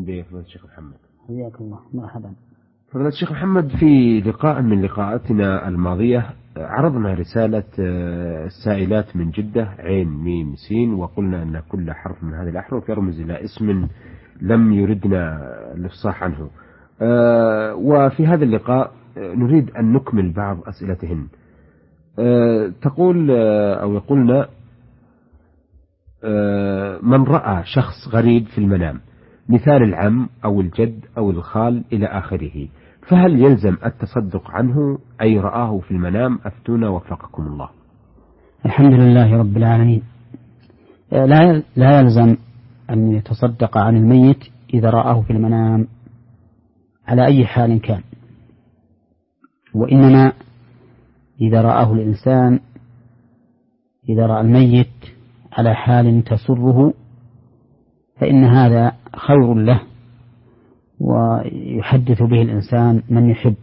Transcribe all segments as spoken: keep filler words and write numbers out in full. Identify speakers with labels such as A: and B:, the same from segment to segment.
A: بفضيلة الشيخ محمد.
B: حياك الله. مرحبا.
A: فضيلة الشيخ محمد، في لقاء من لقاءاتنا الماضية عرضنا رسالة السائلات من جدة عين ميم سين، وقلنا أن كل حرف من هذه الأحرف يرمز إلى اسم لم يردنا الإفصاح عنه. وفي هذا اللقاء نريد أن نكمل بعض أسئلتهن. تقول أو يقولنا: من رأى شخص غريب في المنام، مثال العم أو الجد أو الخال إلى آخره، فهل يلزم التصدق عنه أي رآه في المنام؟ أفتونا وفقكم الله.
B: الحمد لله رب العالمين. لا لا يلزم أن يتصدق عن الميت إذا رآه في المنام على أي حال كان، وإنما إذا رآه الإنسان إذا رأى الميت على حال تسره فإن هذا خير له، ويحدث به الإنسان من يحب.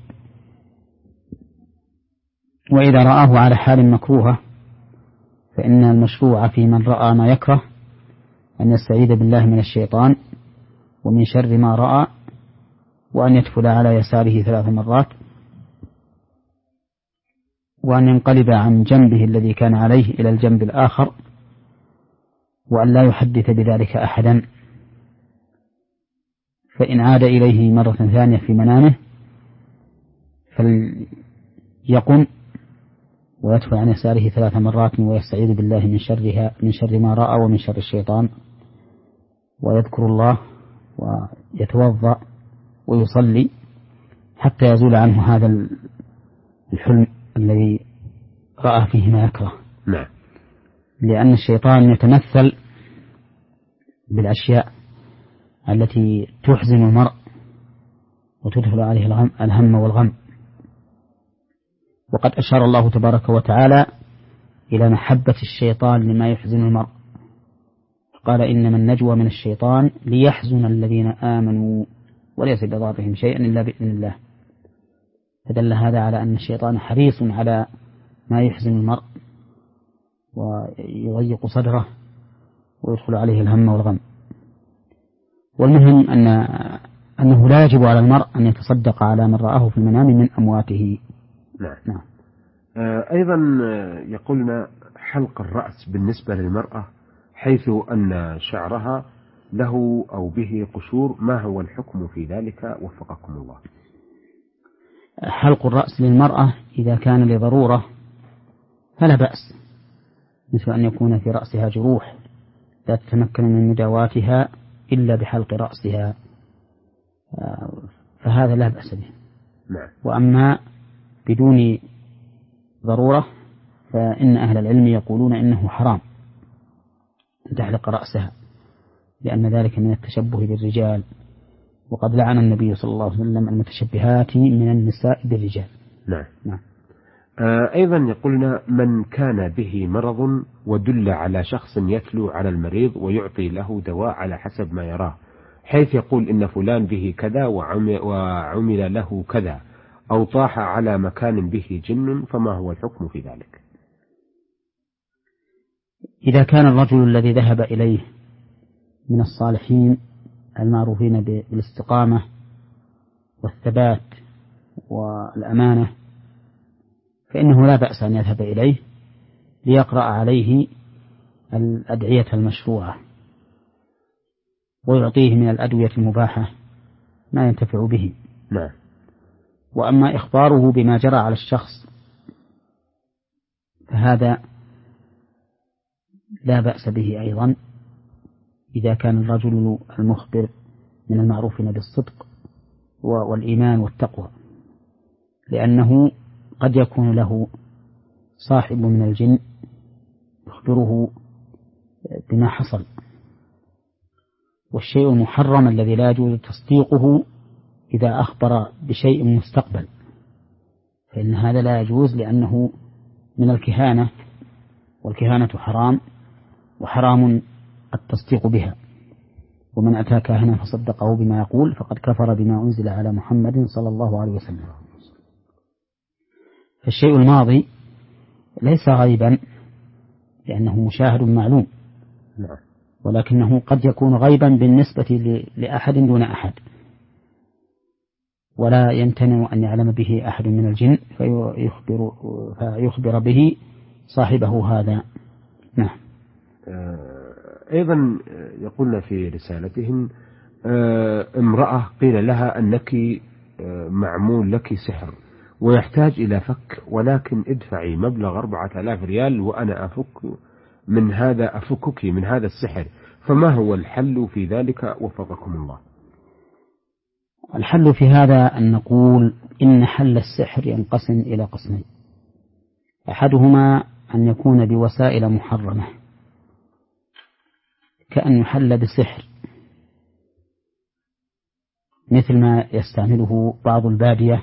B: وإذا رآه على حال مكروهة فإن المشروع في من رأى ما يكره أن يستعيذ بالله من الشيطان ومن شر ما رأى، وأن يتفل على يساره ثلاث مرات، وأن ينقلب عن جنبه الذي كان عليه إلى الجنب الآخر، وأن لا يحدث بذلك أحدا. فإن عاد إليه مرة ثانية في منامه فليقم ويدفع عن يساره ثلاث مرات ويستعيذ بالله من شرها من شر ما رأى ومن شر الشيطان، ويذكر الله ويتوضأ ويصلي حتى يزول عنه هذا الحلم الذي رأى فيه ما يكره.
A: نعم.
B: لأن الشيطان يتمثل بالأشياء التي تحزن المرء وتدخل عليه الهم, الهم والغم. وقد أشار الله تبارك وتعالى إلى محبة الشيطان لما يحزن المرء، قال: إنما النجوى من الشيطان ليحزن الذين آمنوا وليس بضارهم شيئا إلا بإذن الله. فدل هذا على أن الشيطان حريص على ما يحزن المرء ويضيق صدره ويدخل عليه الهم والغم. والمهم أن أنه لا يجب على المرء أن يتصدق على من رآه في المنام من أمواته.
A: نعم. نعم. أيضا يقولنا: حلق الرأس بالنسبة للمرأة حيث أن شعرها له أو به قشور، ما هو الحكم في ذلك وفقكم الله؟
B: حلق الرأس للمرأة إذا كان لضرورة فلا بأس، مثل أن يكون في رأسها جروح لا تتمكن من مداواتها إلا بحلق رأسها، فهذا لا بأس به.
A: نعم.
B: وأما بدون ضرورة فإن أهل العلم يقولون إنه حرام أن تحلق رأسها، لأن ذلك من التشبه بالرجال، وقد لعن النبي صلى الله عليه وسلم المتشبهات من النساء بالرجال.
A: نعم. نعم. أيضا يقولنا: من كان به مرض ودل على شخص يتلو على المريض ويعطي له دواء على حسب ما يراه، حيث يقول إن فلان به كذا وعمل له كذا، أو طاح على مكان به جن، فما هو الحكم في ذلك؟
B: إذا كان الرجل الذي ذهب إليه من الصالحين المعروفين بالاستقامة والثبات والأمانة فإنه لا بأس أن يذهب إليه ليقرأ عليه الأدعية المشروعة ويعطيه من الأدوية المباحة ما ينتفع به.
A: نعم.
B: وأما إخباره بما جرى على الشخص فهذا لا بأس به أيضا، إذا كان الرجل المخبر من المعروفين بالصدق والإيمان والتقوى، لأنه قد يكون له صاحب من الجن يخبره بما حصل. والشيء المحرم الذي لا يجوز تصديقه إذا أخبر بشيء مستقبل فإن هذا لا يجوز، لأنه من الكهانة، والكهانة حرام، وحرام التصديق بها. ومن أتى كاهنا فصدقه بما يقول فقد كفر بما أنزل على محمد صلى الله عليه وسلم. فالشيء الماضي ليس غيبا لأنه مشاهد معلوم، ولكنه قد يكون غيبا بالنسبة لأحد دون أحد، ولا يمتنع أن يعلم به أحد من الجن فيخبر, فيخبر به صاحبه هذا. نعم.
A: أيضا يقولنا في رسالتهم امرأة قيل لها أنك معمول لك سحر ويحتاج إلى فك، ولكن ادفعي مبلغ أربعة آلاف ريال وأنا أفك من هذا أفكك من هذا السحر، فما هو الحل في ذلك وفقكم الله؟
B: الحل في هذا أن نقول إن حل السحر ينقسم إلى قسمين: أحدهما أن يكون بوسائل محرمة كأن يحل بسحر، مثل ما يستعمله بعض البادية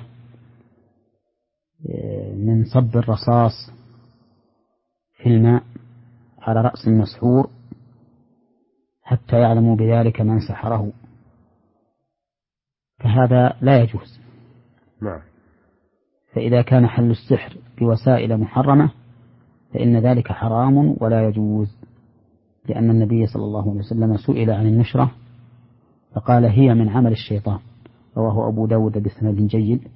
B: من صب الرصاص في الماء على رأس المسحور حتى يعلموا بذلك من سحره، فهذا لا يجوز.
A: نعم.
B: فإذا كان حل السحر بوسائل محرمة فإن ذلك حرام ولا يجوز، لأن النبي صلى الله عليه وسلم سئل عن النشرة فقال هي من عمل الشيطان، رواه أبو داود بسند جيد.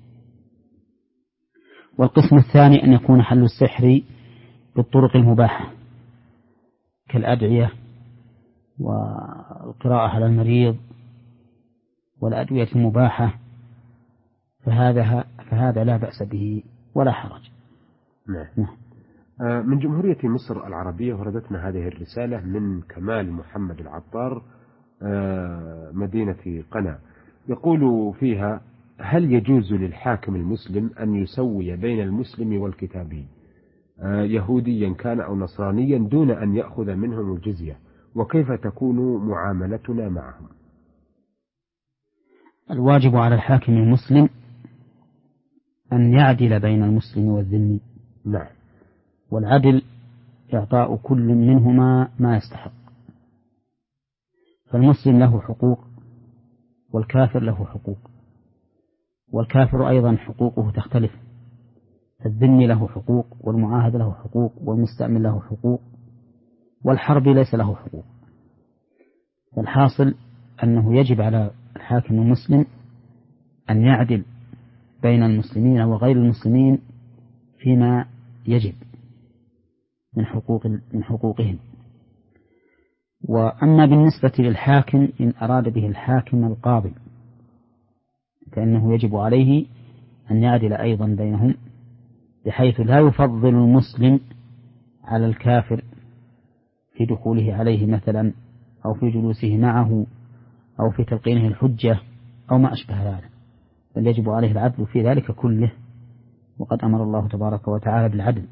B: والقسم الثاني أن يكون حل السحر بالطرق المباحة كالأدعية والقراءة على المريض والأدوية المباحة، فهذا فهذا لا بأس به ولا حرج.
A: نعم. من جمهورية مصر العربية وردتنا هذه الرسالة من كمال محمد العطار مدينة قنا، يقول فيها: هل يجوز للحاكم المسلم أن يسوي بين المسلم والكتابي يهوديا كان أو نصرانيا دون أن يأخذ منهم الجزية، وكيف تكون معاملتنا معهم؟
B: الواجب على الحاكم المسلم أن يعدل بين المسلم والذمي.
A: نعم.
B: والعدل إعطاء كل منهما ما يستحق، فالمسلم له حقوق والكافر له حقوق، والكافر أيضا حقوقه تختلف، فالذمي له حقوق والمعاهد له حقوق والمستأمن له حقوق والحرب ليس له حقوق. فالحاصل أنه يجب على الحاكم المسلم أن يعدل بين المسلمين وغير المسلمين فيما يجب من حقوق من حقوقهم. وأما بالنسبة للحاكم إن أراد به الحاكم القاضي فإنه يجب عليه أن يعدل أيضا بينهم، بحيث لا يفضل المسلم على الكافر في دخوله عليه مثلا أو في جلوسه معه أو في تلقينه الحجة أو ما أشبه ذلك، بل يجب عليه العدل في ذلك كله، وقد أمر الله تبارك وتعالى بالعدل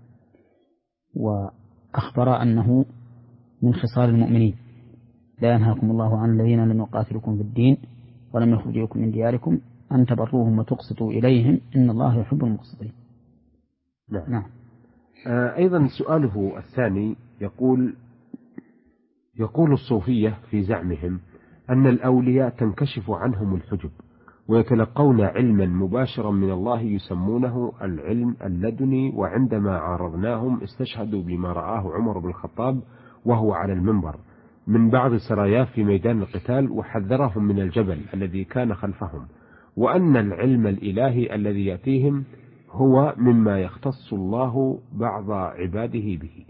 B: وأخبر أنه من خصال المؤمنين: لا ينهاكم الله عن الذين لم يقاتلكم في الدين ولم يخرجوكم من دياركم أن تبروهم وتقسطوا إليهم إن الله يحب المقسطين.
A: نعم. نعم. آه أيضا سؤاله الثاني يقول يقول الصوفية في زعمهم أن الأولياء تنكشف عنهم الحجب ويتلقون علما مباشرا من الله يسمونه العلم اللدني، وعندما عارضناهم استشهدوا بما رآه عمر بن الخطاب وهو على المنبر من بعض سراياه في ميدان القتال، وحذرهم من الجبل الذي كان خلفهم، وأن العلم الإلهي الذي يأتيهم هو مما يختص الله بعض عباده به.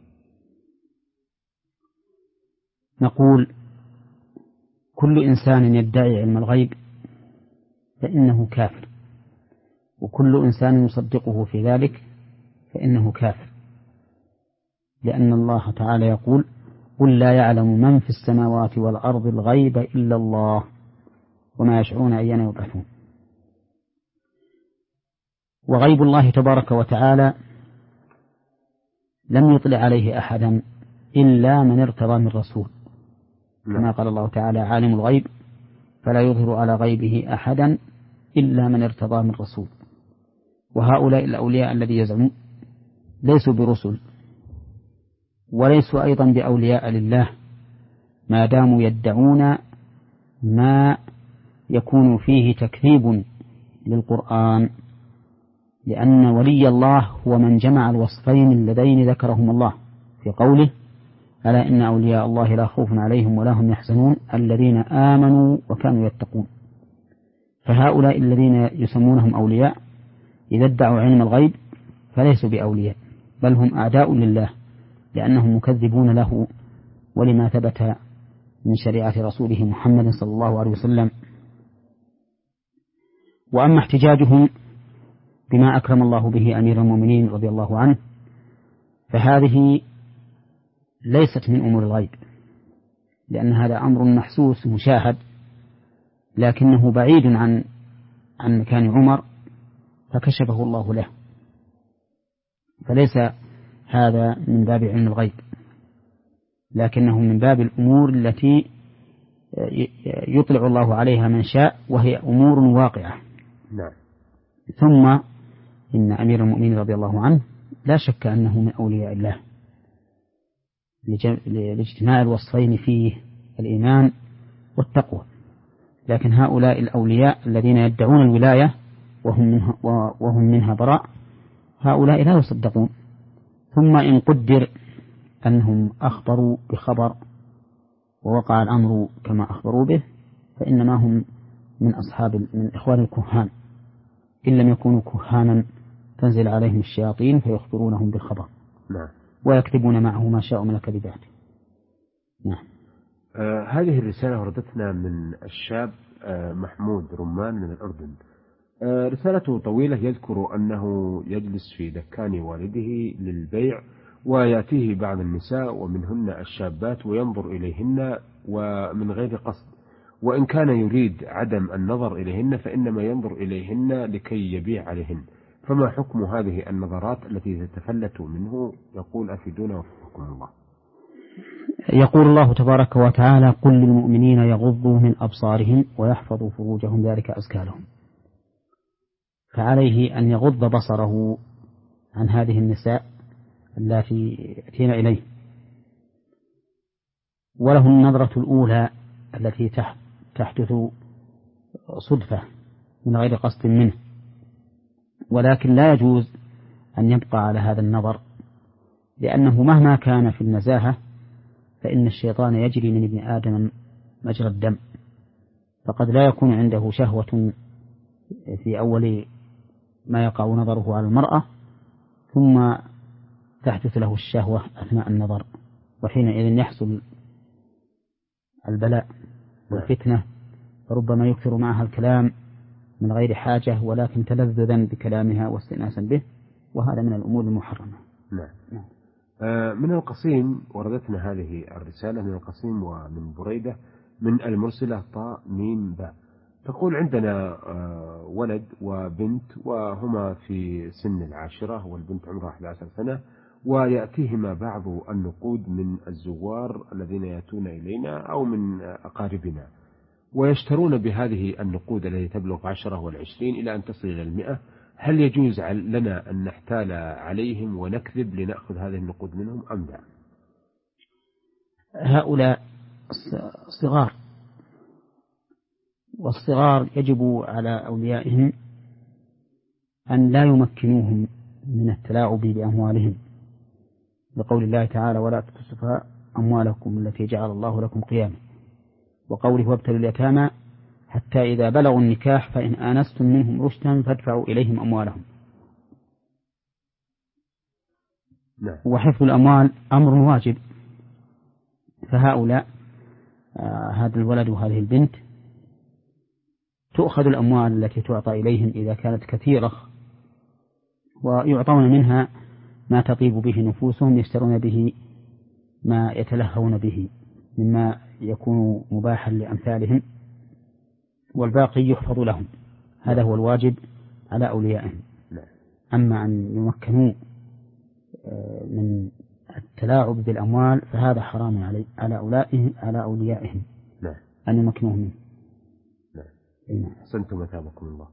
B: نقول: كل إنسان يدعي علم الغيب فإنه كافر، وكل إنسان يصدقه في ذلك فإنه كافر، لأن الله تعالى يقول: قل لا يعلم من في السماوات والأرض الغيب إلا الله وما يشعرون أيان يبعثون. وغيب الله تبارك وتعالى لم يطلع عليه أحدا إلا من ارتضى من رسول، كما قال الله تعالى: عالم الغيب فلا يظهر على غيبه أحدا إلا من ارتضى من رسول. وهؤلاء الأولياء الذي يزعمون ليسوا برسل وليسوا أيضا بأولياء لله، ما داموا يدعون ما يكون فيه تكذيب للقرآن، لأن ولي الله هو من جمع الوصفين اللذين ذكرهم الله في قوله: ألا إن أولياء الله لا خوف عليهم ولا هم يحزنون الذين آمنوا وكانوا يتقون. فهؤلاء الذين يسمونهم أولياء إذا ادعوا علم الغيب فليسوا بأولياء، بل هم أعداء لله، لأنهم مكذبون له ولما ثبت من شريعة رسوله محمد صلى الله عليه وسلم. وأما احتجاجهم بما أكرم الله به أمير المؤمنين رضي الله عنه فهذه ليست من أمور الغيب، لأن هذا أمر محسوس مشاهد، لكنه بعيد عن عن مكان عمر فكشفه الله له، فليس هذا من باب علم الغيب، لكنه من باب الأمور التي يطلع الله عليها من شاء، وهي أمور واقعة.
A: نعم.
B: ثم إن أمير المؤمنين رضي الله عنه لا شك أنه من أولياء الله لاجتماع الوصفين فيه الإيمان والتقوى، لكن هؤلاء الأولياء الذين يدعون الولاية وهم منها, وهم منها براء هؤلاء لا يصدقون. ثم إن قدر أنهم أخبروا بخبر ووقع الأمر كما أخبروا به فإنما هم من أصحاب من إخوان الكهان، إن لم يكونوا كهانا تنزل عليهم الشياطين فيخبرونهم بالخبر.
A: نعم.
B: ويكتبون معه ما شاءوا من الكذبات. نعم.
A: آه هذه الرسالة وردتنا من الشاب آه محمود رمان من الأردن. آه رسالته طويلة، يذكر أنه يجلس في دكان والده للبيع ويأتيه بعض النساء ومنهن الشابات وينظر إليهن ومن غير قصد، وإن كان يريد عدم النظر إليهن فإنما ينظر إليهن لكي يبيع عليهن، فما حكم هذه النظرات التي تتفلت منه؟ يقول أفيدونا وفقكم الله.
B: يقول الله تبارك وتعالى: قل للمؤمنين يغضوا من أبصارهم ويحفظوا فروجهم ذلك أزكى لهم. فعليه أن يغض بصره عن هذه النساء التي يأتين إليه، وله النظرة الأولى التي تحدث صدفة من غير قصد منه، ولكن لا يجوز أن يبقى على هذا النظر، لأنه مهما كان في النزاهة فإن الشيطان يجري من ابن آدم مجرى الدم، فقد لا يكون عنده شهوة في أول ما يقع نظره على المرأة ثم تحدث له الشهوة أثناء النظر، وحينئذ يحصل البلاء والفتنة، فربما يكثر معها الكلام من غير حاجة ولكن تلذذا بكلامها واستئناسا به، وهذا من الأمور المحرمة.
A: نعم. نعم. آه من القصيم وردتنا هذه الرسالة من القصيم ومن بريدة من المرسلة طاء ميم باء، تقول: عندنا آه ولد وبنت وهما في سن العاشرة، والبنت عمرها أحد عشر سنة، ويأتيهما بعض النقود من الزوار الذين يأتون إلينا أو من أقاربنا، ويشترون بهذه النقود التي تبلغ عشرة والعشرين إلى أن تصل إلى المئة. هل يجوز لنا أن نحتال عليهم ونكذب لنأخذ هذه النقود منهم أم لا؟
B: هؤلاء صغار، والصغار يجب على أوليائهم أن لا يمكنوهم من التلاعب بأموالهم، لقول الله تعالى: ولا تؤتوا أموالكم التي جعل الله لكم قياما، وقوله: وابتلوا اليتامى حتى إذا بلغوا النكاح فإن آنستم منهم رشدا فادفعوا إليهم أموالهم.
A: نعم.
B: وحفظ الأموال أمر واجب، فهؤلاء آه هذا الولد وهذه البنت تؤخذ الأموال التي تعطى إليهم إذا كانت كثيرة، ويعطون منها ما تطيب به نفوسهم، يشترون به ما يتلهون به مما يكون مباحا لأمثالهم، والباقي يحفظ لهم. هذا هو الواجب على أوليائهم. أما أن يمكنوا من التلاعب بالأموال فهذا حرام علي على أولئهم على أوليائهم أن يمكنوه منه.
A: أحسنتم، أثابكم الله.